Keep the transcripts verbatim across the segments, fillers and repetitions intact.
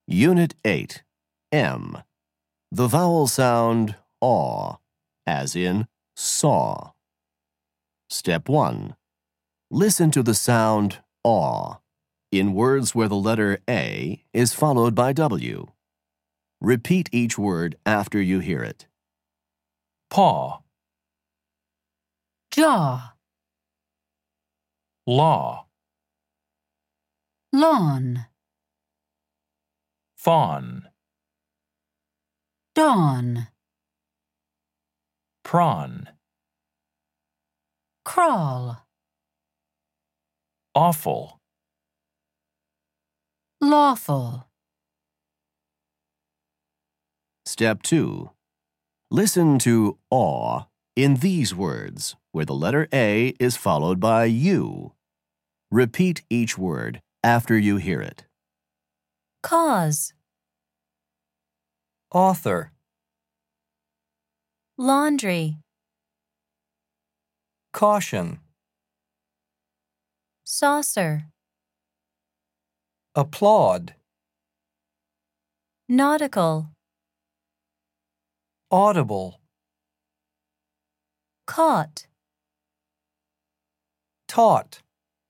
Unit eight, M. The vowel sound aw, as in saw. Step one. Listen to the sound aw in words where the letter A is followed by W. Repeat each word after you hear it. Paw, jaw, law, lawn, fawn, dawn, prawn, crawl, awful, lawful. Step two. Listen to aw in these words where the letter A is followed by U. Repeat each word after you hear it. Cause, author, laundry, caution, saucer, applaud, nautical, audible, caught, taught.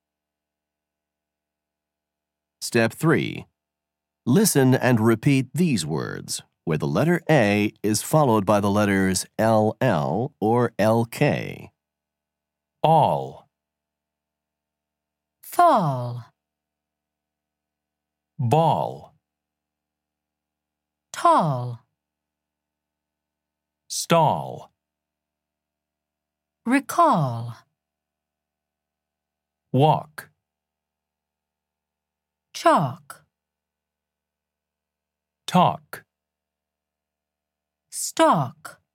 Step three. Listen and repeat these words where the letter A is followed by the letters L L or L K. All, fall, ball, tall, stall, recall, walk, chalk, talk. stalk.